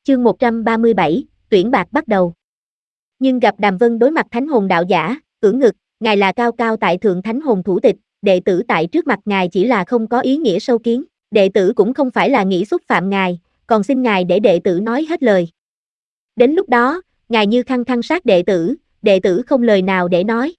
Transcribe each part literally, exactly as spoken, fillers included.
Chương một trăm ba mươi bảy, tuyển bạc bắt đầu. Nhưng gặp Đàm Vân đối mặt Thánh Hồn đạo giả, ưỡn ngực, ngài là cao cao tại thượng Thánh Hồn thủ tịch, đệ tử tại trước mặt ngài chỉ là không có ý nghĩa sâu kiến, đệ tử cũng không phải là nghĩ xúc phạm ngài, còn xin ngài để đệ tử nói hết lời. Đến lúc đó, ngài như khăng khăng sát đệ tử, đệ tử không lời nào để nói.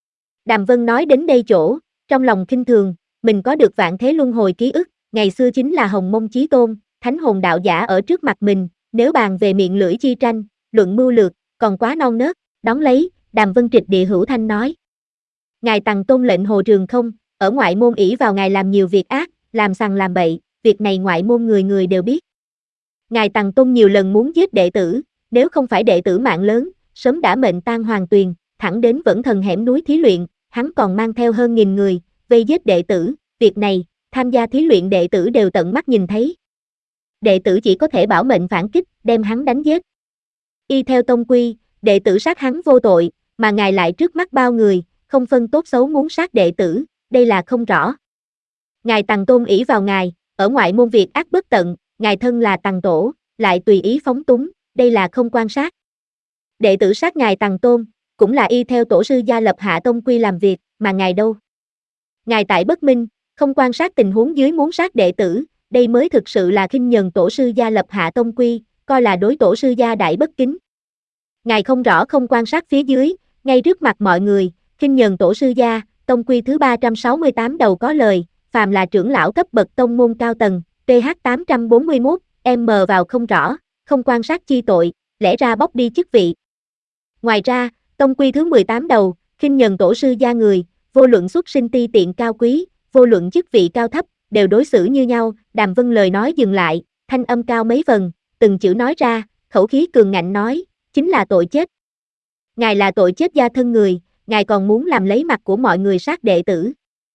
Đàm Vân nói đến đây chỗ, trong lòng khinh thường, mình có được vạn thế luân hồi ký ức, ngày xưa chính là Hồng Mông Chí Tôn, Thánh Hồn đạo giả ở trước mặt mình, nếu bàn về miệng lưỡi chi tranh, luận mưu lược, còn quá non nớt, đón lấy, Đàm Vân trịch địa hữu thanh nói. Ngài Tằng Tôn lệnh Hồ Trường Không, ở ngoại môn ỷ vào ngài làm nhiều việc ác, làm sằng làm bậy, việc này ngoại môn người người đều biết. Ngài Tằng Tôn nhiều lần muốn giết đệ tử, nếu không phải đệ tử mạng lớn, sớm đã mệnh tan hoàng tuyền, thẳng đến Vẫn Thần hẻm núi thí luyện, hắn còn mang theo hơn nghìn người, vây giết đệ tử, việc này, tham gia thí luyện đệ tử đều tận mắt nhìn thấy. Đệ tử chỉ có thể bảo mệnh phản kích, đem hắn đánh giết. Y theo tông quy, đệ tử sát hắn vô tội, mà ngài lại trước mắt bao người, không phân tốt xấu muốn sát đệ tử, đây là không rõ. Ngài Tằng Tôn ỷ vào ngài, ở ngoại môn việc ác bất tận, ngài thân là Tằng Tổ, lại tùy ý phóng túng, đây là không quan sát. Đệ tử sát ngài Tằng Tôn, cũng là y theo tổ sư gia lập hạ tông quy làm việc, mà ngài đâu? Ngài tại bất minh, không quan sát tình huống dưới muốn sát đệ tử, đây mới thực sự là khinh nhờn tổ sư gia lập hạ tông quy, coi là đối tổ sư gia đại bất kính. Ngài không rõ không quan sát phía dưới, ngay trước mặt mọi người, khinh nhờn tổ sư gia, tông quy thứ ba trăm sáu mươi tám đầu có lời, phàm là trưởng lão cấp bậc tông môn cao tầng, pH tám trăm bốn mươi mốt, M vào không rõ, không quan sát chi tội, lẽ ra bóc đi chức vị. Ngoài ra, tông quy thứ mười tám đầu, khinh nhờn tổ sư gia người, vô luận xuất sinh ti tiện cao quý, vô luận chức vị cao thấp, đều đối xử như nhau. Đàm Vân lời nói dừng lại, thanh âm cao mấy phần, từng chữ nói ra, khẩu khí cường ngạnh nói, chính là tội chết. Ngài là tội chết gia thân người, ngài còn muốn làm lấy mặt của mọi người sát đệ tử.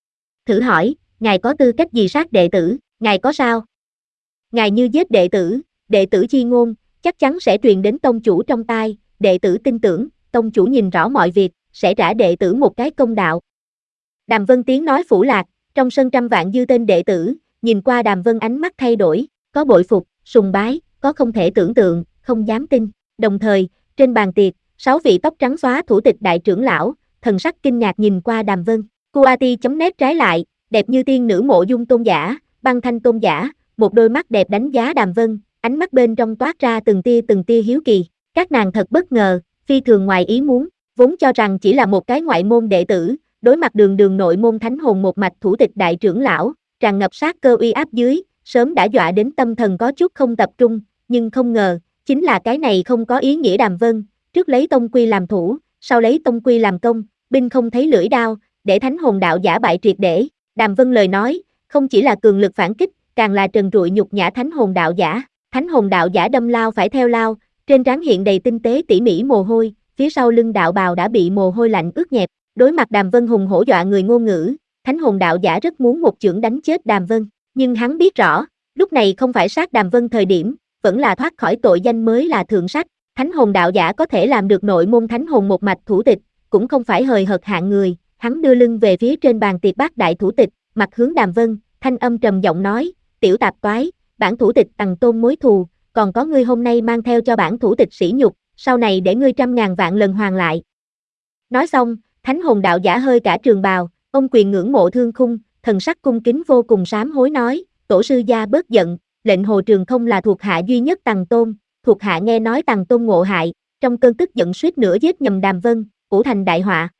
Thử hỏi, ngài có tư cách gì sát đệ tử, ngài có sao? Ngài như giết đệ tử, đệ tử chi ngôn, chắc chắn sẽ truyền đến tông chủ trong tai, đệ tử tin tưởng, tông chủ nhìn rõ mọi việc, sẽ trả đệ tử một cái công đạo. Đàm Vân tiếng nói phủ lạc, trong sân trăm vạn dư tên đệ tử, nhìn qua Đàm Vân ánh mắt thay đổi, có bội phục, sùng bái, có không thể tưởng tượng, không dám tin. Đồng thời, trên bàn tiệc, sáu vị tóc trắng xóa thủ tịch đại trưởng lão, thần sắc kinh ngạc nhìn qua Đàm Vân. Kuati chấm nét trái lại, đẹp như tiên nữ Mộ Dung tôn giả, Băng Thanh tôn giả, một đôi mắt đẹp đánh giá Đàm Vân, ánh mắt bên trong toát ra từng tia từng tia hiếu kỳ. Các nàng thật bất ngờ, phi thường ngoài ý muốn, vốn cho rằng chỉ là một cái ngoại môn đệ tử, đối mặt đường đường nội môn Thánh Hồn một mạch thủ tịch đại trưởng lão, tràn ngập sát cơ uy áp dưới, sớm đã dọa đến tâm thần có chút không tập trung, nhưng không ngờ, chính là cái này không có ý nghĩa. Đàm Vân, trước lấy tông quy làm thủ, sau lấy tông quy làm công, binh không thấy lưỡi đao, để Thánh Hồn đạo giả bại triệt để. Đàm Vân lời nói, không chỉ là cường lực phản kích, càng là trần trụi nhục nhã Thánh Hồn đạo giả. Thánh Hồn đạo giả đâm lao phải theo lao, trên trán hiện đầy tinh tế tỉ mỉ mồ hôi, phía sau lưng đạo bào đã bị mồ hôi lạnh ướt nhẹp. Đối mặt Đàm Vân hùng hổ dọa người ngôn ngữ, Thánh Hồn đạo giả rất muốn một chưởng đánh chết Đàm Vân, nhưng hắn biết rõ, lúc này không phải sát Đàm Vân thời điểm, vẫn là thoát khỏi tội danh mới là thượng sách. Thánh Hồn đạo giả có thể làm được nội môn Thánh Hồn một mạch thủ tịch, cũng không phải hời hợt hạng người. Hắn đưa lưng về phía trên bàn tiệc bát đại thủ tịch, mặt hướng Đàm Vân, thanh âm trầm giọng nói, tiểu tạp toái, bản thủ tịch Tằng Tôn mối thù, còn có ngươi hôm nay mang theo cho bản thủ tịch sỉ nhục, sau này để ngươi trăm ngàn vạn lần hoàn lại. Nói xong, Thánh Hồn đạo giả hơi cả trường bào, ông quyền ngưỡng mộ thương khung, thần sắc cung kính vô cùng sám hối nói, tổ sư gia bớt giận, lệnh Hồ Trường Không là thuộc hạ duy nhất Tằng Tôn, thuộc hạ nghe nói Tằng Tôn ngộ hại, trong cơn tức giận suýt nữa giết nhầm Đàm Vân, ủ thành đại họa.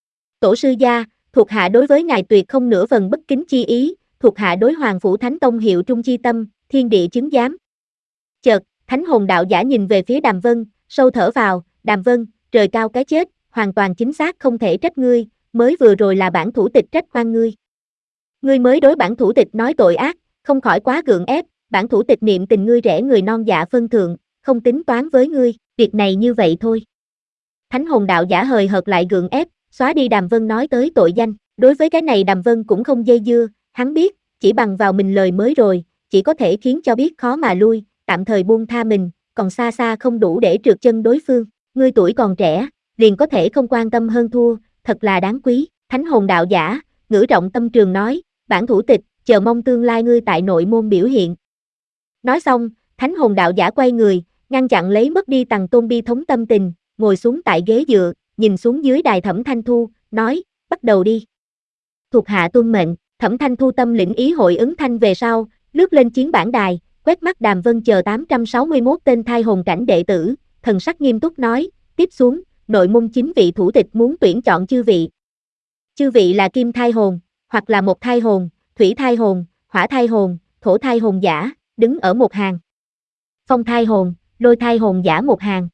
Tổ sư gia, thuộc hạ đối với ngài tuyệt không nửa phần bất kính chi ý, thuộc hạ đối Hoàng Phủ Thánh Tông hiệu trung chi tâm, thiên địa chứng giám. Chợt, Thánh Hồn đạo giả nhìn về phía Đàm Vân, sâu thở vào, Đàm Vân, trời cao cái chết, hoàn toàn chính xác không thể trách ngươi, mới vừa rồi là bản thủ tịch trách oan ngươi. Ngươi mới đối bản thủ tịch nói tội ác, không khỏi quá gượng ép, bản thủ tịch niệm tình ngươi rẻ người non dạ phân thượng, không tính toán với ngươi, việc này như vậy thôi. Thánh Hồn đạo giả hời hợt lại gượng ép, xóa đi Đàm Vân nói tới tội danh, đối với cái này Đàm Vân cũng không dây dưa, hắn biết, chỉ bằng vào mình lời mới rồi, chỉ có thể khiến cho biết khó mà lui, tạm thời buông tha mình, còn xa xa không đủ để trượt chân đối phương, ngươi tuổi còn trẻ, liền có thể không quan tâm hơn thua, thật là đáng quý. Thánh Hồn đạo giả, ngữ trọng tâm trường nói, bản thủ tịch, chờ mong tương lai ngươi tại nội môn biểu hiện. Nói xong, Thánh Hồn đạo giả quay người, ngăn chặn lấy mất đi Tằng Tôn bi thống tâm tình, ngồi xuống tại ghế dựa, nhìn xuống dưới đài Thẩm Thanh Thu, nói, bắt đầu đi. Thuộc hạ tuân mệnh, Thẩm Thanh Thu tâm lĩnh ý hội ứng thanh về sau, lướt lên chiến bản đài, quét mắt Đàm Vân chờ tám trăm sáu mươi mốt tên thai hồn cảnh đệ tử, thần sắc nghiêm túc nói, tiếp xuống, nội môn chín vị thủ tịch muốn tuyển chọn chư vị. Chư vị là kim thai hồn, hoặc là một thai hồn, thủy thai hồn, hỏa thai hồn, thổ thai hồn giả, đứng ở một hàng. Phong thai hồn, lôi thai hồn giả một hàng.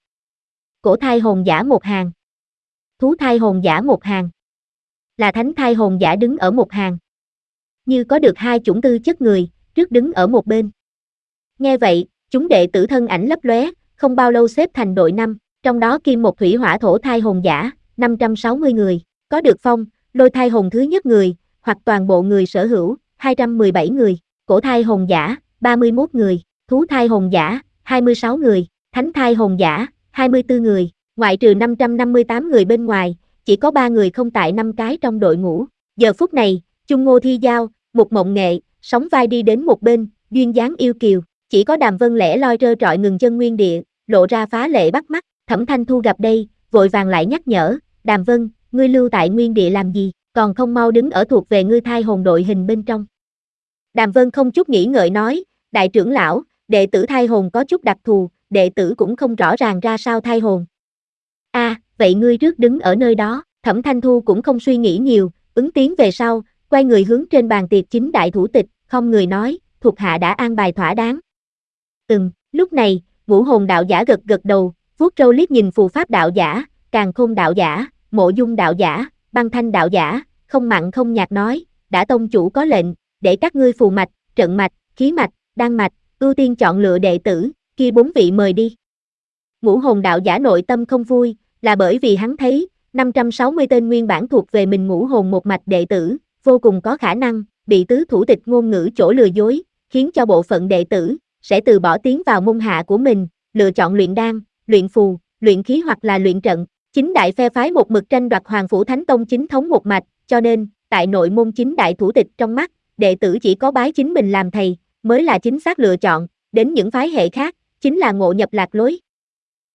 Cổ thai hồn giả một hàng. Thú thai hồn giả một hàng. Là thánh thai hồn giả đứng ở một hàng. Như có được hai chủng tư chất người, trước đứng ở một bên. Nghe vậy, chúng đệ tử thân ảnh lấp lóe, không bao lâu xếp thành đội năm, trong đó kim một thủy hỏa thổ thai hồn giả, năm trăm sáu mươi người, có được phong, lôi thai hồn thứ nhất người, hoặc toàn bộ người sở hữu, hai trăm mười bảy người, cổ thai hồn giả, ba mươi mốt người, thú thai hồn giả, hai mươi sáu người, thánh thai hồn giả, hai mươi tư người, ngoại trừ năm trăm năm mươi tám người bên ngoài, chỉ có ba người không tại năm cái trong đội ngũ. Giờ phút này, Chung Ngô Thi Giao, Mục Mộng Nghệ, sóng vai đi đến một bên, duyên dáng yêu kiều, chỉ có Đàm Vân lẻ loi trơ trọi ngừng chân nguyên địa, lộ ra phá lệ bắt mắt. Thẩm Thanh Thu gặp đây, vội vàng lại nhắc nhở, Đàm Vân, ngươi lưu tại nguyên địa làm gì, còn không mau đứng ở thuộc về ngươi thai hồn đội hình bên trong. Đàm Vân không chút nghĩ ngợi nói, đại trưởng lão, đệ tử thai hồn có chút đặc thù, đệ tử cũng không rõ ràng ra sao thai hồn. A, à, vậy ngươi trước đứng ở nơi đó. Thẩm Thanh Thu cũng không suy nghĩ nhiều, ứng tiếng về sau, quay người hướng trên bàn tiệc chính đại thủ tịch, không người nói, thuộc hạ đã an bài thỏa đáng. Ừm, lúc này, Ngũ Hồn đạo giả gật gật đầu, vuốt râu liếc nhìn Phù Pháp đạo giả, Càn Khôn đạo giả, Mộ Dung đạo giả, Băng Thanh đạo giả, không mặn không nhạt nói, đã tông chủ có lệnh, để các ngươi phù mạch, trận mạch, khí mạch, đan mạch, ưu tiên chọn lựa đệ tử, kia bốn vị mời đi. Ngũ Hồn đạo giả nội tâm không vui, là bởi vì hắn thấy, năm trăm sáu mươi tên nguyên bản thuộc về mình ngũ hồn một mạch đệ tử, vô cùng có khả năng, bị tứ thủ tịch ngôn ngữ chỗ lừa dối, khiến cho bộ phận đệ tử, sẽ từ bỏ tiến vào môn hạ của mình, lựa chọn luyện đan, luyện phù, luyện khí hoặc là luyện trận. Chính đại phe phái một mực tranh đoạt Hoàng Phủ Thánh Tông chính thống một mạch, cho nên, tại nội môn chính đại thủ tịch trong mắt, đệ tử chỉ có bái chính mình làm thầy, mới là chính xác lựa chọn, đến những phái hệ khác, chính là ngộ nhập lạc lối.